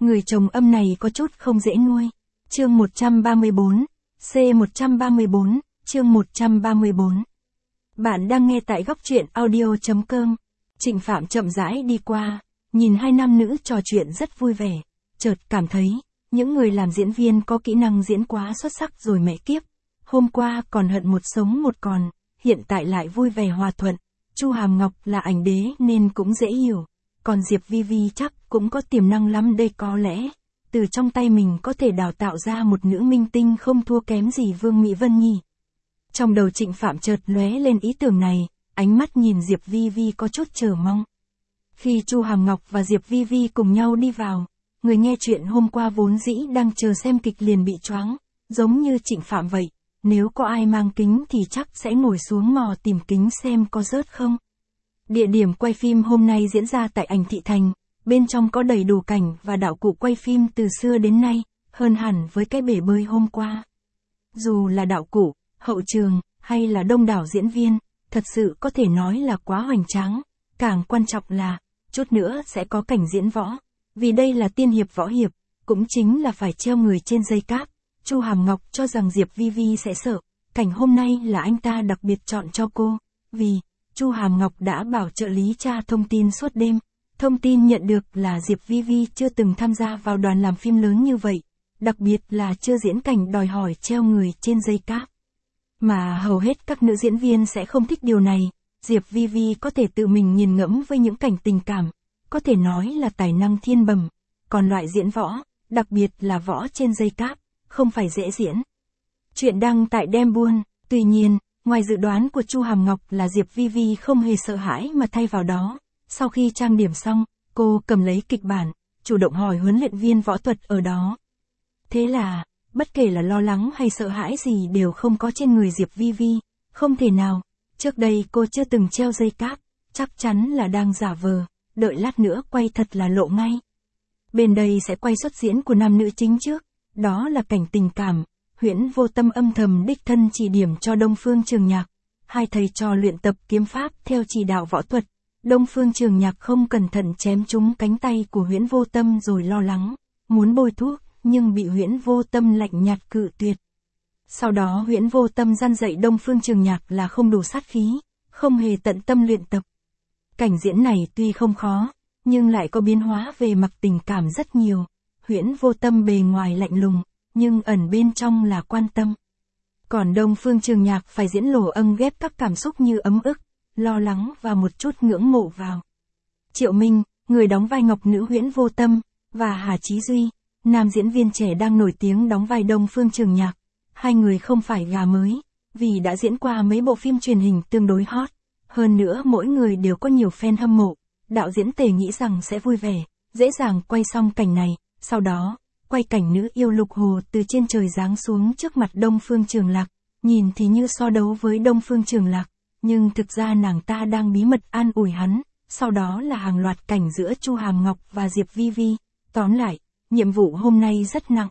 Người chồng âm này có chút không dễ nuôi. Chương 134, C134, chương 134. Bạn đang nghe tại góc truyện audio.com. Trịnh Phạm chậm rãi đi qua, nhìn hai nam nữ trò chuyện rất vui vẻ, chợt cảm thấy, những người làm diễn viên có kỹ năng diễn quá xuất sắc rồi mẹ kiếp. Hôm qua còn hận một sống một còn, hiện tại lại vui vẻ hòa thuận. Chu Hàm Ngọc là ảnh đế nên cũng dễ hiểu, còn Diệp Vi Vi chắc cũng có tiềm năng lắm đây, có lẽ từ trong tay mình có thể đào tạo ra một nữ minh tinh không thua kém gì Vương Mỹ Vân nhỉ. Trong đầu Trịnh Phạm chợt lóe lên ý tưởng này, ánh mắt nhìn Diệp Vi Vi có chút chờ mong. Khi Chu Hàm Ngọc và Diệp Vi Vi cùng nhau đi vào, người nghe chuyện hôm qua vốn dĩ đang chờ xem kịch liền bị choáng, giống như Trịnh Phạm vậy. Nếu có ai mang kính thì chắc sẽ ngồi xuống mò tìm kính xem có rớt không. Địa điểm quay phim hôm nay diễn ra tại Ảnh Thị Thành, bên trong có đầy đủ cảnh và đạo cụ quay phim từ xưa đến nay, hơn hẳn với cái bể bơi hôm qua. Dù là đạo cụ, hậu trường, hay là đông đảo diễn viên, thật sự có thể nói là quá hoành tráng, càng quan trọng là, chút nữa sẽ có cảnh diễn võ, vì đây là tiên hiệp võ hiệp, cũng chính là phải treo người trên dây cáp. Chu Hàm Ngọc cho rằng Diệp Vi Vi sẽ sợ, cảnh hôm nay là anh ta đặc biệt chọn cho cô, vì Chu Hàm Ngọc đã bảo trợ lý tra thông tin suốt đêm. Thông tin nhận được là Diệp Vi Vi chưa từng tham gia vào đoàn làm phim lớn như vậy, đặc biệt là chưa diễn cảnh đòi hỏi treo người trên dây cáp. Mà hầu hết các nữ diễn viên sẽ không thích điều này, Diệp Vi Vi có thể tự mình nghiền ngẫm với những cảnh tình cảm, có thể nói là tài năng thiên bẩm, còn loại diễn võ, đặc biệt là võ trên dây cáp, không phải dễ diễn. Chuyện đăng tại Dem Buôn, tuy nhiên, ngoài dự đoán của Chu Hàm Ngọc là Diệp Vi Vi không hề sợ hãi mà thay vào đó, sau khi trang điểm xong, cô cầm lấy kịch bản, chủ động hỏi huấn luyện viên võ thuật ở đó. Thế là, bất kể là lo lắng hay sợ hãi gì đều không có trên người Diệp Vi Vi, không thể nào, trước đây cô chưa từng treo dây cáp, chắc chắn là đang giả vờ, đợi lát nữa quay thật là lộ ngay. Bên đây sẽ quay xuất diễn của nam nữ chính trước, đó là cảnh tình cảm, Huyễn Vô Tâm âm thầm đích thân chỉ điểm cho Đông Phương Trường Nhạc, hai thầy trò luyện tập kiếm pháp theo chỉ đạo võ thuật. Đông Phương Trường Nhạc không cẩn thận chém trúng cánh tay của Huyễn Vô Tâm rồi lo lắng, muốn bôi thuốc, nhưng bị Huyễn Vô Tâm lạnh nhạt cự tuyệt. Sau đó Huyễn Vô Tâm răn dạy Đông Phương Trường Nhạc là không đủ sát khí, không hề tận tâm luyện tập. Cảnh diễn này tuy không khó, nhưng lại có biến hóa về mặt tình cảm rất nhiều. Huyễn Vô Tâm bề ngoài lạnh lùng, nhưng ẩn bên trong là quan tâm. Còn Đông Phương Trường Nhạc phải diễn lộ âng ghép các cảm xúc như ấm ức, lo lắng và một chút ngưỡng mộ vào. Triệu Minh, người đóng vai ngọc nữ Huyễn Vô Tâm, và Hà Chí Duy, nam diễn viên trẻ đang nổi tiếng đóng vai Đông Phương Trường Nhạc. Hai người không phải gà mới, vì đã diễn qua mấy bộ phim truyền hình tương đối hot. Hơn nữa mỗi người đều có nhiều fan hâm mộ. Đạo diễn Tề nghĩ rằng sẽ vui vẻ, dễ dàng quay xong cảnh này, sau đó, quay cảnh nữ yêu Lục Hồ từ trên trời giáng xuống trước mặt Đông Phương Trường Lạc. Nhìn thì như so đấu với Đông Phương Trường Lạc, nhưng thực ra nàng ta đang bí mật an ủi hắn, sau đó là hàng loạt cảnh giữa Chu Hàm Ngọc và Diệp Vi Vi. Tóm lại, nhiệm vụ hôm nay rất nặng.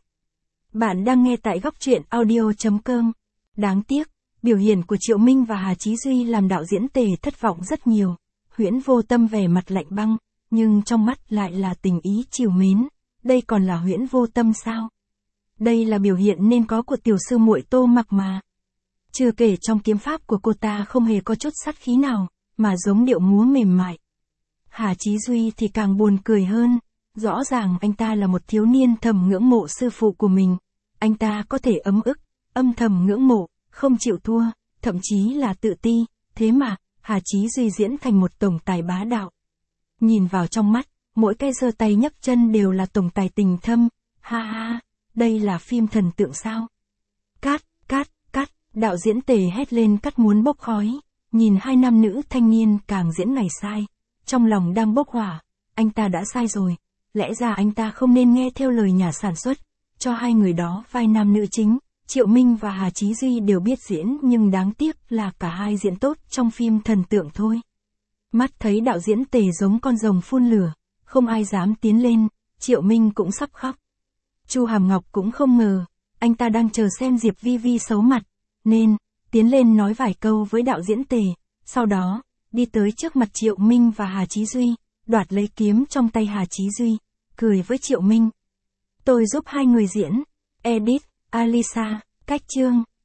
Bạn đang nghe tại góc truyện audio.com. Đáng tiếc, biểu hiện của Triệu Minh và Hà Chí Duy làm đạo diễn Tề thất vọng rất nhiều. Huyễn Vô Tâm vẻ mặt lạnh băng, nhưng trong mắt lại là tình ý trìu mến. Đây còn là Huyễn Vô Tâm sao? Đây là biểu hiện nên có của tiểu sư muội Tô Mặc mà. Chưa kể trong kiếm pháp của cô ta không hề có chút sát khí nào, mà giống điệu múa mềm mại. Hà Chí Duy thì càng buồn cười hơn, rõ ràng anh ta là một thiếu niên thầm ngưỡng mộ sư phụ của mình. Anh ta có thể ấm ức, âm thầm ngưỡng mộ, không chịu thua, thậm chí là tự ti, thế mà, Hà Chí Duy diễn thành một tổng tài bá đạo. Nhìn vào trong mắt, mỗi cái giơ tay nhấc chân đều là tổng tài tình thâm, ha ha, đây là phim thần tượng sao? Cắt, đạo diễn Tề hét lên cắt muốn bốc khói, nhìn hai nam nữ thanh niên càng diễn ngày sai, trong lòng đang bốc hỏa, anh ta đã sai rồi, lẽ ra anh ta không nên nghe theo lời nhà sản xuất, cho hai người đó vai nam nữ chính. Triệu Minh và Hà Chí Duy đều biết diễn nhưng đáng tiếc là cả hai diễn tốt trong phim thần tượng thôi. Mắt thấy đạo diễn Tề giống con rồng phun lửa, không ai dám tiến lên, Triệu Minh cũng sắp khóc. Chu Hàm Ngọc cũng không ngờ, anh ta đang chờ xem Diệp Vi Vi xấu mặt, nên, tiến lên nói vài câu với đạo diễn Tề, sau đó, đi tới trước mặt Triệu Minh và Hà Chí Duy, đoạt lấy kiếm trong tay Hà Chí Duy, cười với Triệu Minh, Tôi giúp hai người diễn. Edit, Alisa, cách chương.